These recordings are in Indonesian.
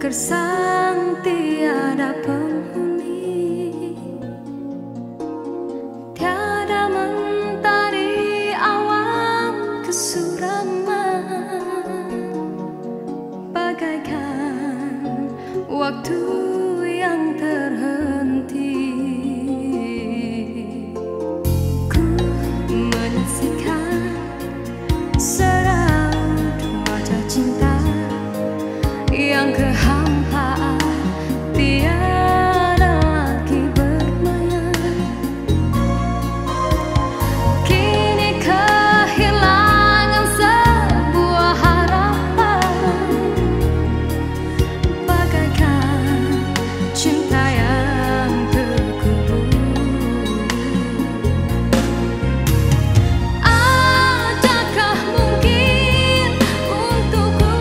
gersang tiada penghuni, tiada mentari awan kesuraman, bagaikan waktu yang terhenti. Ku menyaksikan seraut wajah cinta yang kehampaan, tiada lagi bermayar. Kini kehilangan sebuah harapan, bagaikan cinta yang terkubur. Adakah mungkin untukku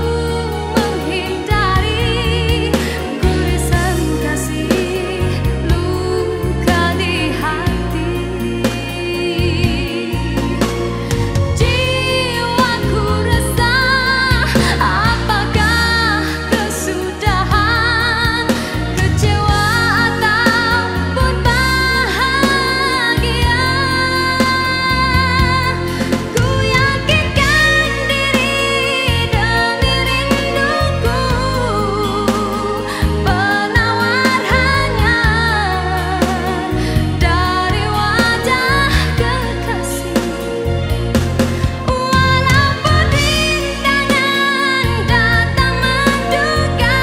menghindari gurisan kasih luka di hati? Jiwaku resah, apakah kesudahan, kecewa ataupun bahagia? Ku yakinkan diri demi rinduku, penawar hanya dari wajah kekasih. Walaupun rintangan datang menduga,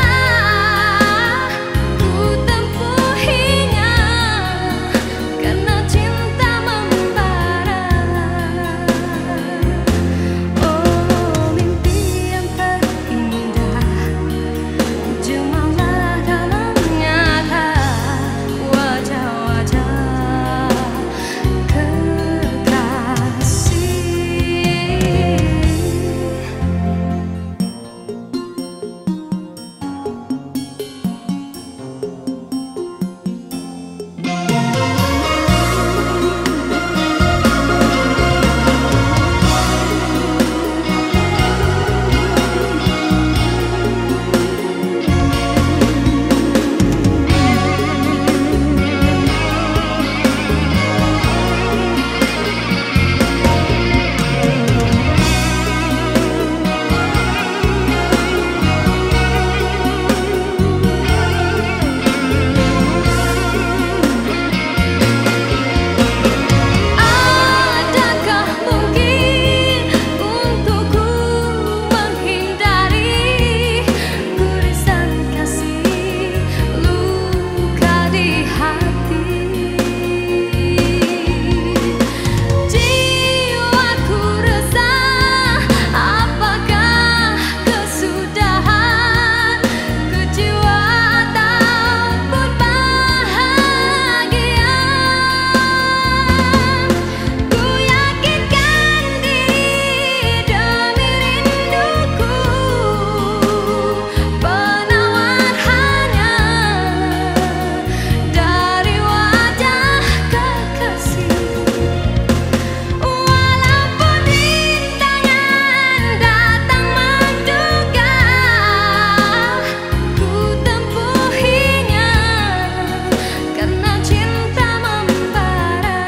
ku tempuhinya karena cinta membara. Oh, mimpi yang terindah, jemalah dalam nyata wajah-wajah kekasih. Adakah mungkin untukku menghindari gurisan kasih luka di hati? Jiwaku resah, apakah kesudahan, kecewa ataupun bahagia? Ku yakinkan diri demi rinduku, penawar hanya dari wajah kekasih. Walaupun rintangan datang menduga, ku tempuhinya karena cinta membara.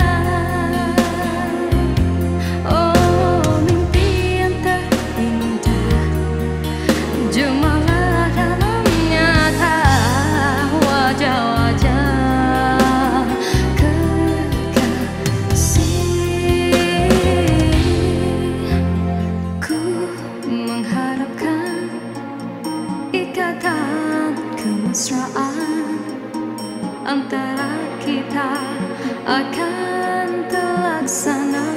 Oh, mimpi yang terindah, jemalah dalam nyata wajah-wajah kekasih. Ku mengharapkan ikatan kemesraan antara kita akan terlaksana.